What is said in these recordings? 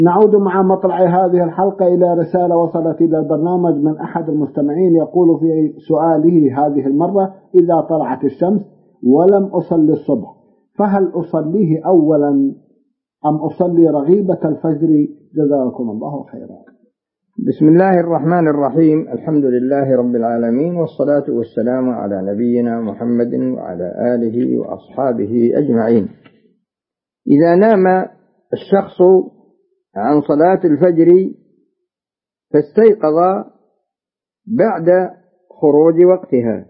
نعود مع مطلع هذه الحلقة إلى رسالة وصلت إلى البرنامج من أحد المستمعين، يقول في سؤاله هذه المرة: إذا طلعت الشمس ولم أصلي الصبح فهل أصليه أولا أم أصلي رغيبة الفجر؟ جزاكم الله خيرا. بسم الله الرحمن الرحيم. الحمد لله رب العالمين، والصلاة والسلام على نبينا محمد وعلى آله وأصحابه أجمعين. إذا نام الشخص عن صلاة الفجر فاستيقظ بعد خروج وقتها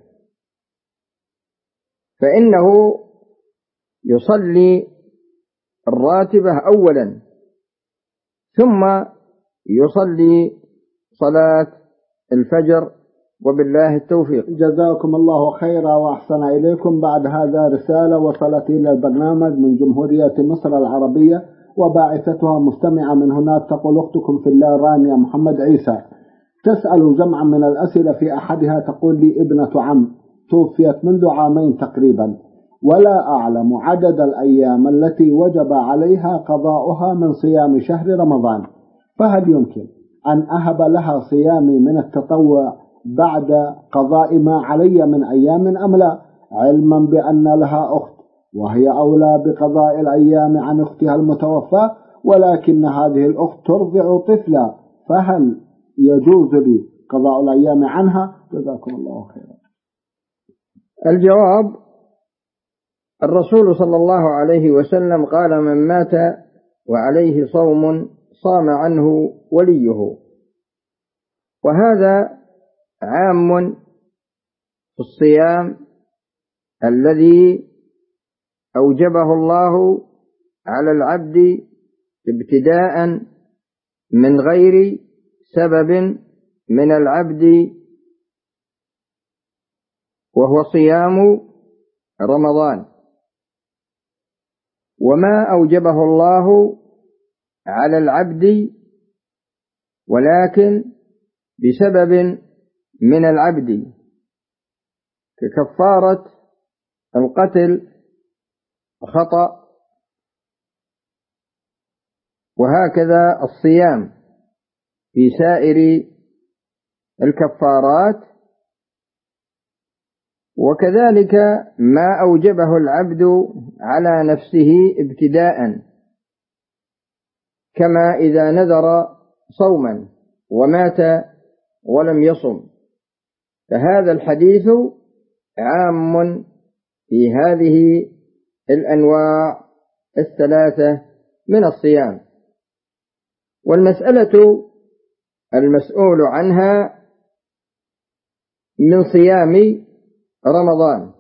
فإنه يصلي الراتبة أولا ثم يصلي صلاة الفجر، وبالله التوفيق. جزاكم الله خيرا وأحسن إليكم. بعد هذا رسالة وصلت إلى البرنامج من جمهورية مصر العربية وباعثتها مستمعة من هناك، تقول: أختكم في الله رانيا محمد عيسى تسأل جمعا من الأسئلة، في أحدها تقول لي: ابنة عم توفيت منذ عامين تقريبا ولا أعلم عدد الأيام التي وجب عليها قضاؤها من صيام شهر رمضان، فهل يمكن أن أهب لها صيامي من التطوع بعد قضاء ما علي من أيام أم لا، علما بأن لها أخت وهي أولى بقضاء الأيام عن أختها المتوفى، ولكن هذه الأخت ترضع طفلا، فهل يجوز لي قضاء الأيام عنها؟ جزاكم الله خيرا. الجواب: الرسول صلى الله عليه وسلم قال: من مات وعليه صوم صام عنه وليه. وهذا عام في الصيام الذي أوجبه الله على العبد ابتداء من غير سبب من العبد، وهو صيام رمضان. وما أوجبه الله على العبد ولكن بسبب من العبد، ككفارة القتل خطأ، وهكذا الصيام في سائر الكفارات. وكذلك ما أوجبه العبد على نفسه ابتداء، كما إذا نذر صوما ومات ولم يصم، فهذا الحديث عام في هذه الأنواع الثلاثة من الصيام. والمسألة المسؤول عنها من صيام رمضان،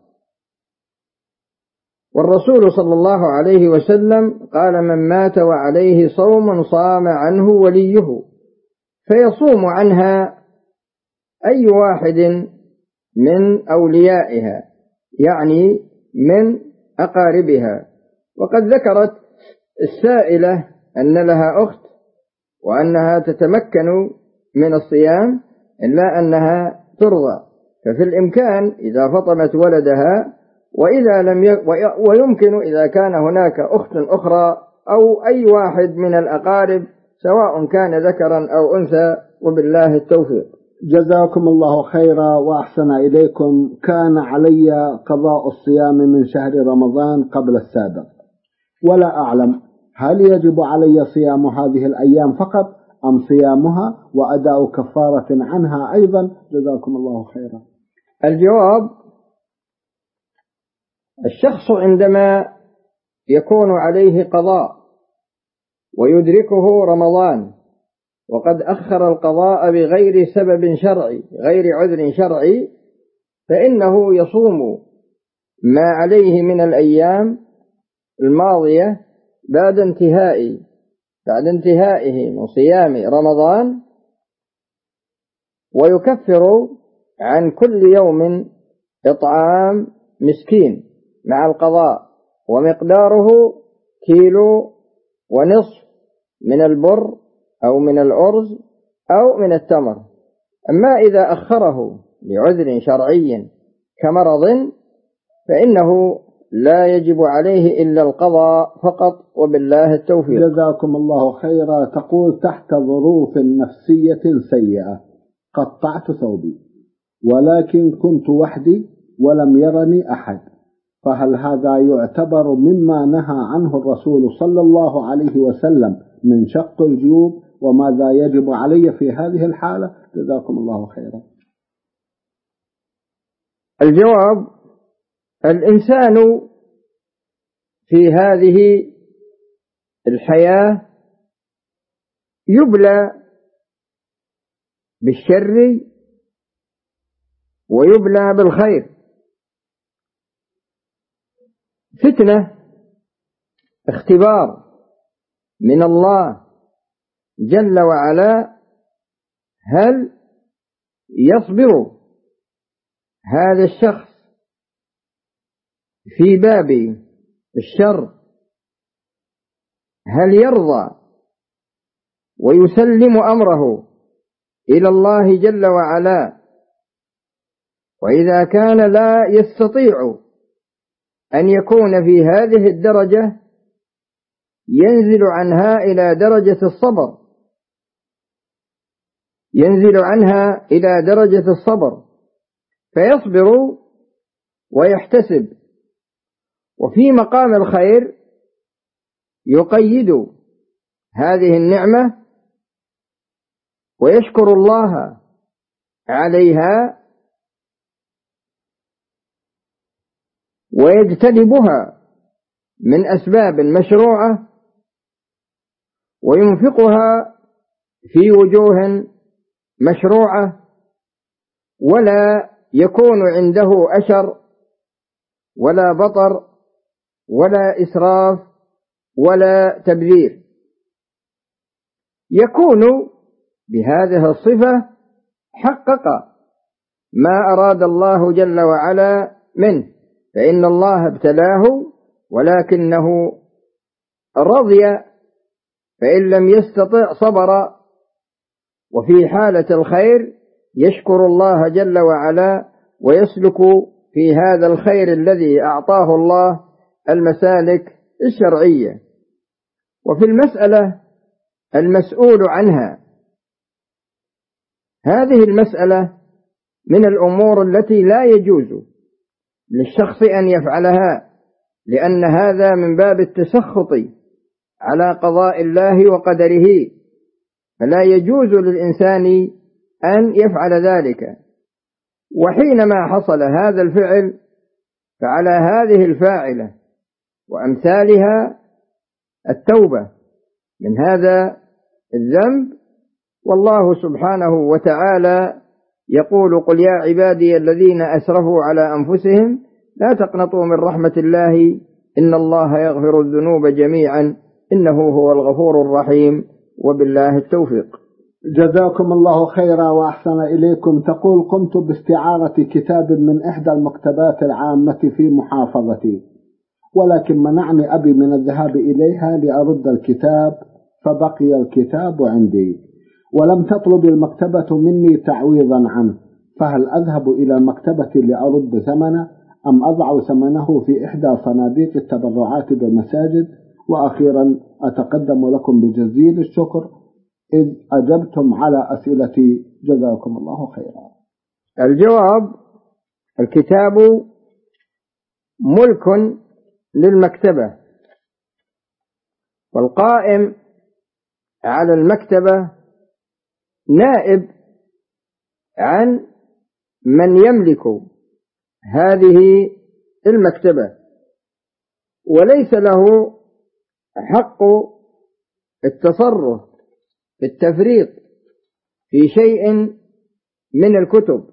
والرسول صلى الله عليه وسلم قال: من مات وعليه صوم صام عنه وليه، فيصوم عنها أي واحد من أوليائها، يعني من أقاربها. وقد ذكرت السائلة أن لها أخت وأنها تتمكن من الصيام إلا أنها ترضى، ففي الإمكان إذا فطمت ولدها، ويمكن إذا كان هناك أخت أخرى أو أي واحد من الأقارب سواء كان ذكرا أو أنثى، وبالله التوفيق. جزاكم الله خيرا وأحسن إليكم. كان علي قضاء الصيام من شهر رمضان قبل السابق ولا أعلم هل يجب علي صيام هذه الأيام فقط أم صيامها وأداء كفارة عنها أيضا؟ جزاكم الله خيرا. الجواب: الشخص عندما يكون عليه قضاء ويدركه رمضان وقد أخر القضاء بغير سبب شرعي، غير عذر شرعي، فإنه يصوم ما عليه من الأيام الماضية بعد انتهائه من صيام رمضان، ويكفر عن كل يوم إطعام مسكين مع القضاء، ومقداره 1.5 كيلو من البر أو من الأرز أو من التمر. أما إذا أخره لعذر شرعي كمرض فإنه لا يجب عليه إلا القضاء فقط، وبالله التوفيق. جزاكم الله خيرا. تقول: تحت ظروف نفسية سيئة قطعت ثوبي، ولكن كنت وحدي ولم يرني أحد، فهل هذا يعتبر مما نهى عنه الرسول صلى الله عليه وسلم من شق الجيوب؟ وماذا يجب علي في هذه الحالة؟ جزاكم الله خيرا. الجواب: الإنسان في هذه الحياة يبلى بالشر ويبلى بالخير، فتنة، اختبار من الله جل وعلا. هل يصبر هذا الشخص في باب الشر؟ هل يرضى ويسلم أمره إلى الله جل وعلا؟ وإذا كان لا يستطيع أن يكون في هذه الدرجة، ينزل عنها إلى درجة الصبر، ينزل عنها إلى درجة الصبر فيصبر ويحتسب. وفي مقام الخير يقيد هذه النعمة ويشكر الله عليها ويجتنبها من أسباب مشروعة وينفقها في وجوه مشروعة، ولا يكون عنده أشر ولا بطر ولا إسراف ولا تبذير. يكون بهذه الصفة حقق ما أراد الله جل وعلا منه، فإن الله ابتلاه ولكنه رضي، فإن لم يستطع صبر. وفي حالة الخير يشكر الله جل وعلا ويسلك في هذا الخير الذي أعطاه الله المسالك الشرعية. وفي المسألة المسؤول عنها، هذه المسألة من الأمور التي لا يجوز للشخص أن يفعلها، لأن هذا من باب التسخط على قضاء الله وقدره، فلا يجوز للإنسان أن يفعل ذلك. وحينما حصل هذا الفعل فعلى هذه الفاعلة وأمثالها التوبة من هذا الذنب. والله سبحانه وتعالى يقول: قل يا عبادي الذين أسرفوا على أنفسهم لا تقنطوا من رحمة الله إن الله يغفر الذنوب جميعا إنه هو الغفور الرحيم وبالله التوفيق. جزاكم الله خيرا وأحسن إليكم. تقول: قمت باستعارة كتاب من إحدى المكتبات العامة في محافظتي، ولكن منعني أبي من الذهاب إليها لأرد الكتاب، فبقي الكتاب عندي ولم تطلب المكتبة مني تعويضا عنه، فهل أذهب إلى المكتبة لأرد ثمنه أم أضع ثمنه في إحدى صناديق التبرعات بالمساجد؟ وأخيرا أتقدم لكم بجزيل الشكر إذ أجبتم على أسئلتي، جزاكم الله خيرا. الجواب: الكتاب ملك للمكتبة، والقائم على المكتبة نائب عن من يملك هذه المكتبة، وليس له حق التصرف بالتفريط في شيء من الكتب.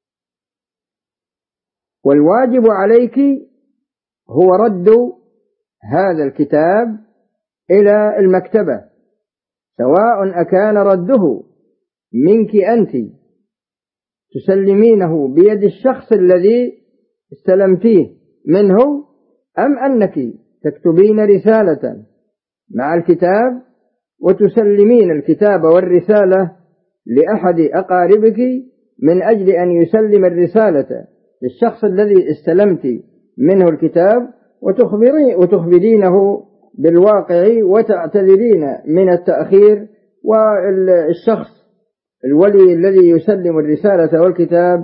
والواجب عليك هو رد هذا الكتاب إلى المكتبة، سواء أكان رده منك أنت تسلمينه بيد الشخص الذي استلمتيه منه، أم أنك تكتبين رسالة مع الكتاب وتسلمين الكتاب والرسالة لأحد أقاربك من أجل أن يسلم الرسالة للشخص الذي استلمت منه الكتاب، وتخبرينه بالواقع وتعتذرين من التأخير، والشخص الولي الذي يسلم الرسالة والكتاب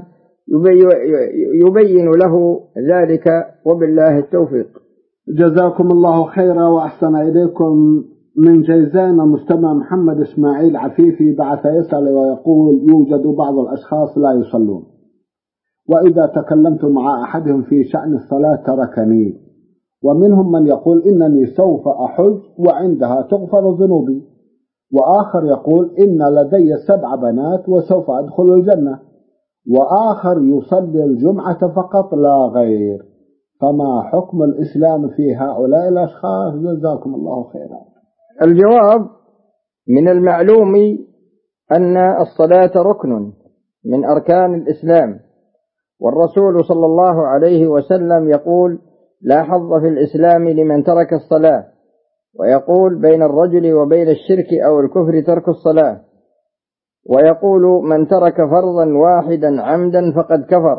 يبين له ذلك، وبالله التوفيق. جزاكم الله خيرا وأحسن إليكم. من جيزان المستمع محمد إسماعيل عفيفي بعث يسأل ويقول: يوجد بعض الأشخاص لا يصلون، وإذا تكلمت مع أحدهم في شأن الصلاة تركني، ومنهم من يقول إنني سوف أحج وعندها تغفر ذنوبي، وآخر يقول إن لدي 7 بنات وسوف أدخل الجنة، وآخر يصلي الجمعة فقط لا غير، فما حكم الإسلام في هؤلاء الأشخاص؟ جزاكم الله خيرا. الجواب: من المعلوم أن الصلاة ركن من أركان الإسلام، والرسول صلى الله عليه وسلم يقول: لا حظ في الإسلام لمن ترك الصلاة، ويقول: بين الرجل وبين الشرك أو الكفر ترك الصلاة، ويقول: من ترك فرضا واحدا عمدا فقد كفر.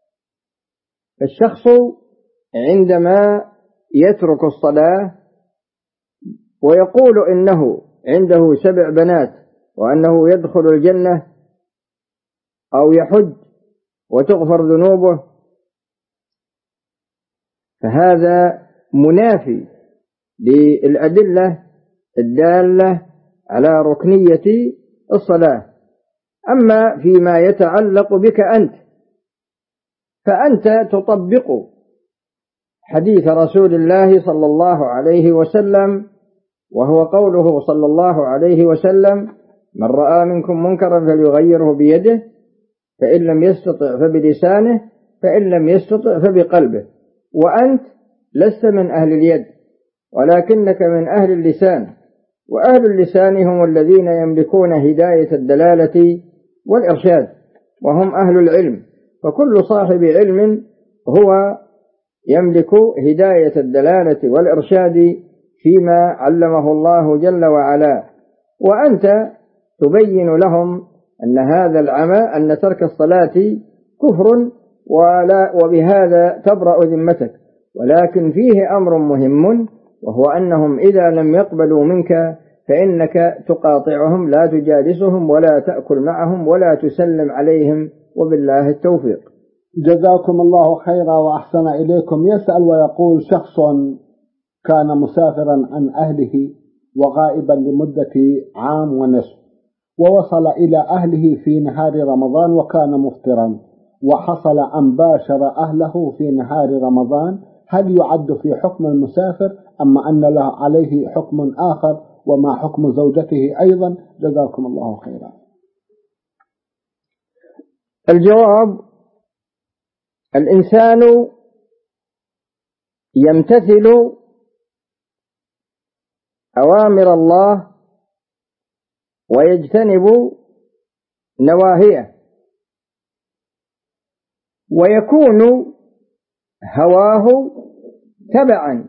الشخص عندما يترك الصلاة ويقول إنه عنده 7 بنات وأنه يدخل الجنة أو يحج وتغفر ذنوبه، فهذا منافي للأدلة الدالة على ركنية الصلاة. أما فيما يتعلق بك أنت، فأنت تطبق حديث رسول الله صلى الله عليه وسلم، وهو قوله صلى الله عليه وسلم: من رأى منكم منكرا فليغيره بيده، فإن لم يستطع فبلسانه، فإن لم يستطع فبقلبه. وأنت لست من أهل اليد، ولكنك من أهل اللسان، وأهل اللسان هم الذين يملكون هداية الدلالة والإرشاد، وهم أهل العلم، فكل صاحب علم هو يملك هداية الدلالة والإرشاد فيما علمه الله جل وعلا. وأنت تبين لهم أن هذا العمى، أن ترك الصلاة كفر، وبهذا تبرأ ذمتك. ولكن فيه أمر مهم، وهو أنهم إذا لم يقبلوا منك فإنك تقاطعهم، لا تجالسهم ولا تأكل معهم ولا تسلم عليهم، وبالله التوفيق. جزاكم الله خيرا وأحسن إليكم. يسأل ويقول: شخص كان مسافرا عن أهله وغائبا لمدة عام ونصف، ووصل إلى أهله في نهار رمضان وكان مفطرا، وحصل أن باشر أهله في نهار رمضان، هل يعد في حكم المسافر أم أن له عليه حكم آخر؟ وما حكم زوجته أيضا؟ جزاكم الله خيرا. الجواب: الإنسان يمتثل أوامر الله ويجتنب نواهيه، ويكون هواه تبعا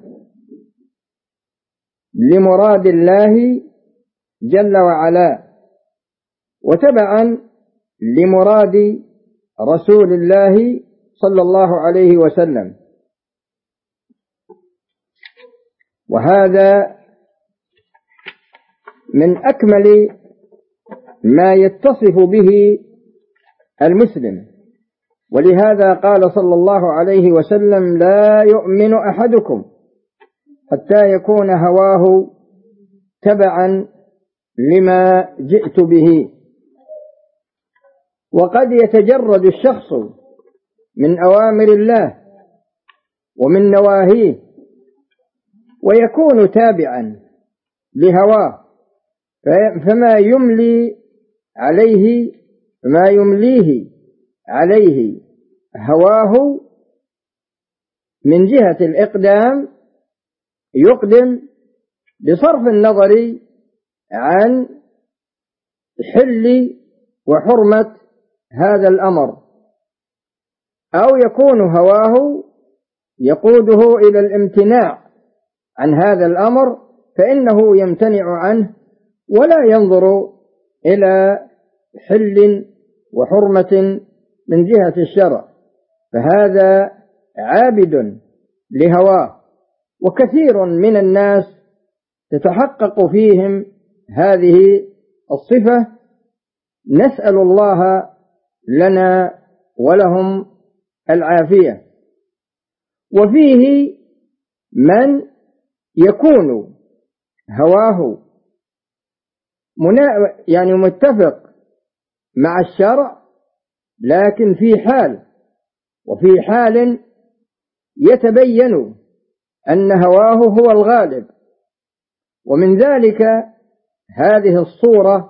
لمراد الله جل وعلا، وتبعا لمراد رسول الله صلى الله عليه وسلم. وهذا من أكمل ما يتصف به المسلم، ولهذا قال صلى الله عليه وسلم: لا يؤمن أحدكم حتى يكون هواه تبعا لما جئت به. وقد يتجرد الشخص من أوامر الله ومن نواهيه ويكون تابعا لهواه، فما يمليه عليه هواه من جهة الإقدام يقدم بصرف النظر عن حل وحرمة هذا الأمر، أو يكون هواه يقوده إلى الامتناع عن هذا الأمر، فإنه يمتنع عنه ولا ينظر إلى حل وحرمة من جهة الشرع، فهذا عابد لهواه وكثير من الناس تتحقق فيهم هذه الصفة، نسأل الله لنا ولهم العافية. وفيه من يكون هواه يعني متفق مع الشرع، لكن في حال يتبين أن هواه هو الغالب، ومن ذلك هذه الصورة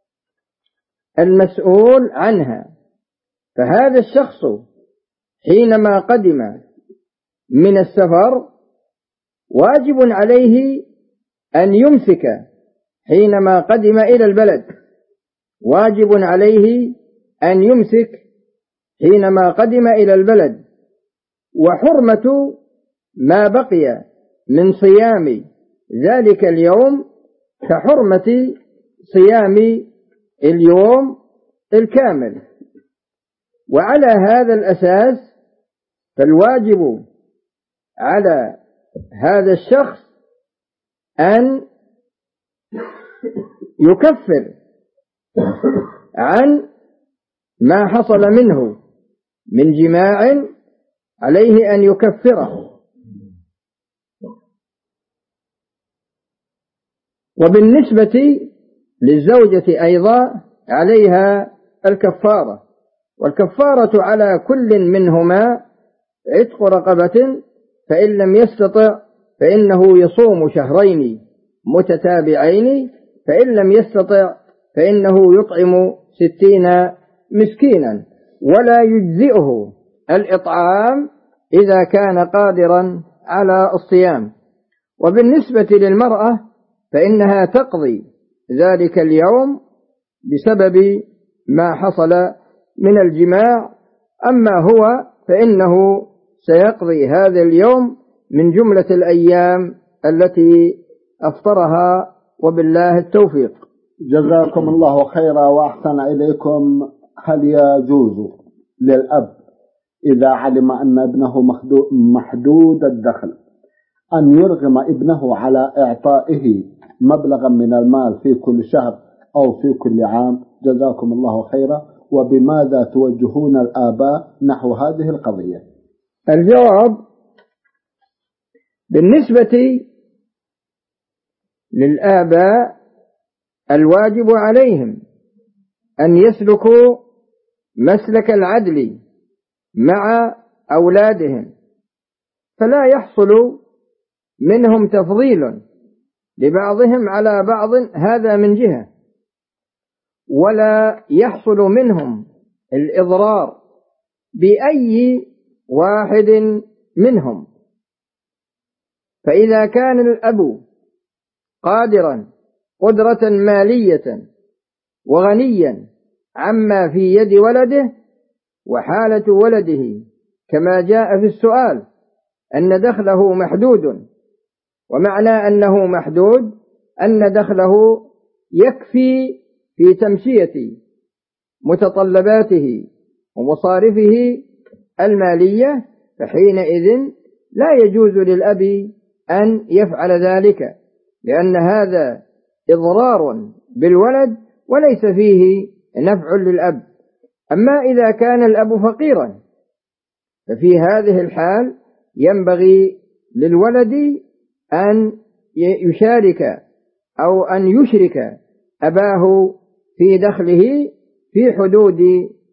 المسؤول عنها. فهذا الشخص حينما قدم من السفر واجب عليه أن يمسك، حينما قدم إلى البلد واجب عليه أن يمسك حينما قدم إلى البلد، وحرمة ما بقي من صيام ذلك اليوم كحرمة صيام اليوم الكامل. وعلى هذا الأساس فالواجب على هذا الشخص أن يكفر عن ما حصل منه من جماع، عليه أن يكفره. وبالنسبة للزوجة أيضا عليها الكفارة، والكفارة على كل منهما عتق رقبة، فإن لم يستطع فإنه يصوم شهرين متتابعين، فإن لم يستطع فإنه يطعم 60 مسكينا، ولا يجزئه الإطعام إذا كان قادرا على الصيام. وبالنسبة للمرأة فإنها تقضي ذلك اليوم بسبب ما حصل من الجماع، أما هو فإنه سيقضي هذا اليوم من جملة الأيام التي أفطرها، وبالله التوفيق. جزاكم الله خيرا وأحسن إليكم. هل يجوز للأب إذا علم أن ابنه محدود الدخل أن يرغم ابنه على إعطائه مبلغا من المال في كل شهر أو في كل عام؟ جزاكم الله خيرا. وبماذا توجهون الآباء نحو هذه القضية؟ الجواب: بالنسبة للآباء الواجب عليهم أن يسلكوا مسلك العدل مع أولادهم، فلا يحصل منهم تفضيل لبعضهم على بعض، هذا من جهة، ولا يحصل منهم الإضرار بأي واحد منهم. فإذا كان الأب قادرا قدرة مالية وغنيا عما في يد ولده، وحالة ولده كما جاء في السؤال أن دخله محدود، ومعنى أنه محدود أن دخله يكفي في تمشية متطلباته ومصارفه المالية، فحينئذ لا يجوز للأب أن يفعل ذلك، لأن هذا إضرار بالولد وليس فيه نفع للأب. أما إذا كان الأب فقيرا ففي هذه الحال ينبغي للولد أن يشارك أو أن يشرك أباه في دخله في حدود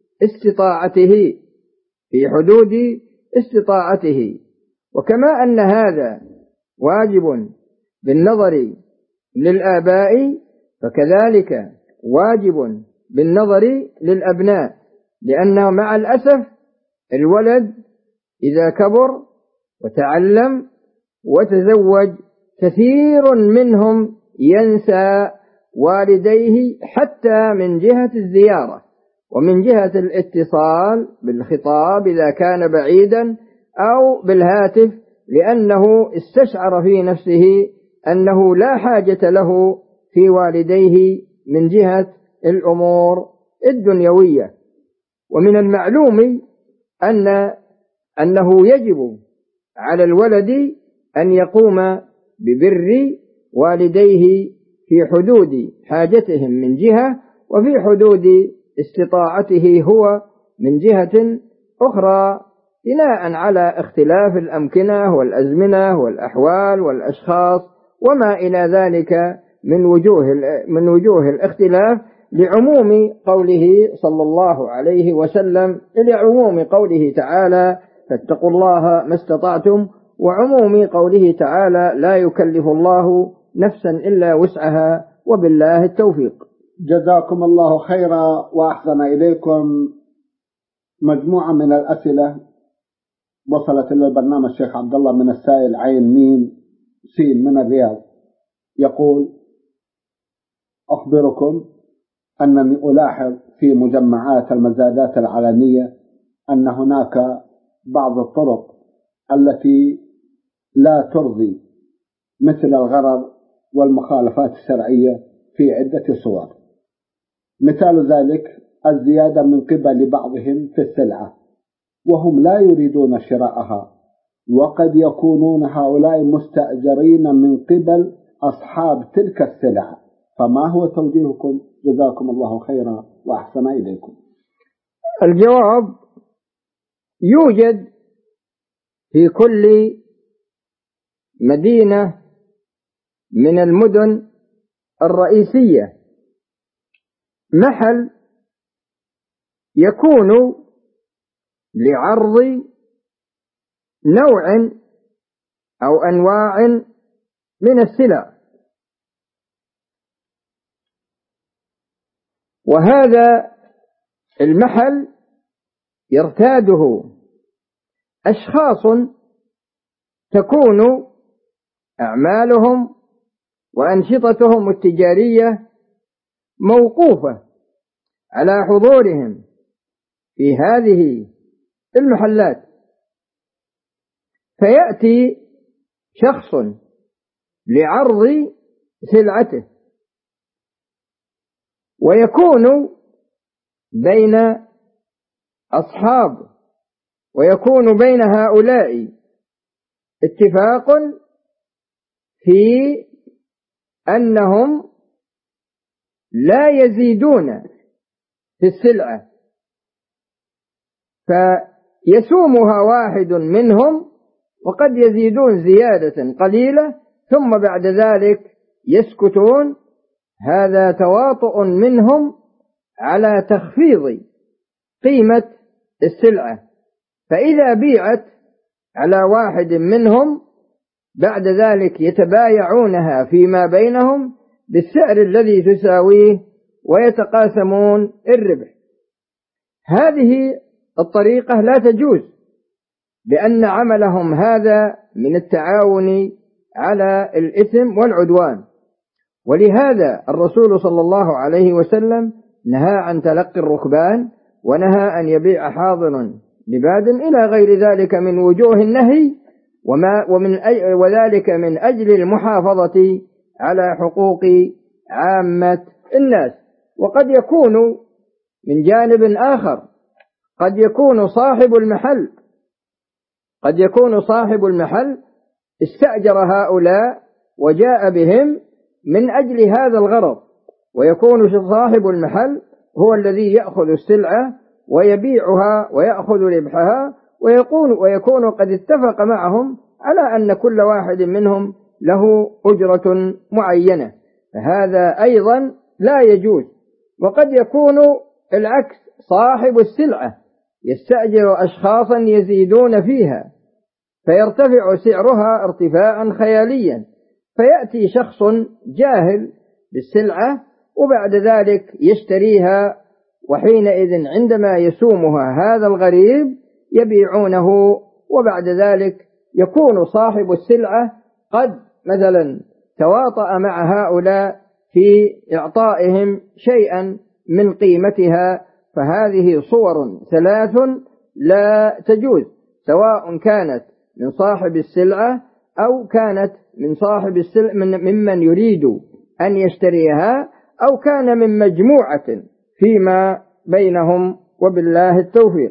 استطاعته. وكما أن هذا واجب بالنظر للآباء، فكذلك واجب بالنظر للأبناء، لأنه مع الأسف الولد إذا كبر وتعلم وتزوج كثير منهم ينسى والديه، حتى من جهة الزيارة ومن جهة الاتصال بالخطاب إذا كان بعيدا أو بالهاتف، لأنه استشعر في نفسه أنه لا حاجة له في والديه من جهة الأمور الدنيوية. ومن المعلوم أنه يجب على الولد أن يقوم ببر والديه في حدود حاجتهم من جهة، وفي حدود استطاعته هو من جهة أخرى، بناء على اختلاف الأمكنة والأزمنة والأحوال والأشخاص وما إلى ذلك من وجوه الاختلاف، لعموم قوله صلى الله عليه وسلم، لعموم قوله تعالى: فاتقوا الله ما استطعتم، وعموم قوله تعالى: لا يكلف الله نفسا إلا وسعها، وبالله التوفيق. جزاكم الله خيرا وأحسن إليكم. مجموعة من الأسئلة وصلت إلى البرنامج الشيخ عبد الله من السائل عين ميم سين من الرياض، يقول: أخبركم أنني ألاحظ في مجمعات المزادات العلنية أن هناك بعض الطرق التي لا ترضي، مثل الغرر والمخالفات الشرعية في عدة صور. مثال ذلك الزيادة من قبل بعضهم في السلعة وهم لا يريدون شراءها، وقد يكونون هؤلاء مستأجرين من قبل أصحاب تلك السلع، فما هو توجيهكم؟ جزاكم الله خيرا وأحسن إليكم. الجواب: يوجد في كل مدينة من المدن الرئيسية محل يكون لعرض نوع أو أنواع من السلع، وهذا المحل يرتاده أشخاص تكون أعمالهم وأنشطتهم التجارية موقوفة على حضورهم في هذه المحلات، فيأتي شخص لعرض سلعته، ويكون بين أصحاب ويكون بين هؤلاء اتفاق في أنهم لا يزيدون في السلعة، فيسومها واحد منهم وقد يزيدون زيادة قليلة ثم بعد ذلك يسكتون. هذا تواطؤ منهم على تخفيض قيمة السلعة، فإذا بيعت على واحد منهم بعد ذلك يتبايعونها فيما بينهم بالسعر الذي تساويه ويتقاسمون الربح. هذه الطريقة لا تجوز، لأن عملهم هذا من التعاون على الإثم والعدوان، ولهذا الرسول صلى الله عليه وسلم نهى عن تلقي الركبان، ونهى أن يبيع حاضر لباد إلى غير ذلك من وجوه النهي، وذلك من أجل المحافظة على حقوق عامة الناس. وقد يكون من جانب آخر قد يكون صاحب المحل استأجر هؤلاء وجاء بهم من أجل هذا الغرض، ويكون صاحب المحل هو الذي يأخذ السلعة ويبيعها ويأخذ ربحها، ويكون قد اتفق معهم على أن كل واحد منهم له أجرة معينة، فهذا أيضا لا يجوز. وقد يكون العكس، صاحب السلعة يستأجر أشخاصا يزيدون فيها فيرتفع سعرها ارتفاعا خياليا، فيأتي شخص جاهل بالسلعة وبعد ذلك يشتريها، وحينئذ عندما يسومها هذا الغريب يبيعونه، وبعد ذلك يكون صاحب السلعة قد مثلا تواطأ مع هؤلاء في إعطائهم شيئا من قيمتها. فهذه صور ثلاث لا تجوز، سواء كانت من صاحب السلعة أو كانت من صاحب السلعة ممن يريد أن يشتريها، أو كان من مجموعة فيما بينهم، وبالله التوفيق.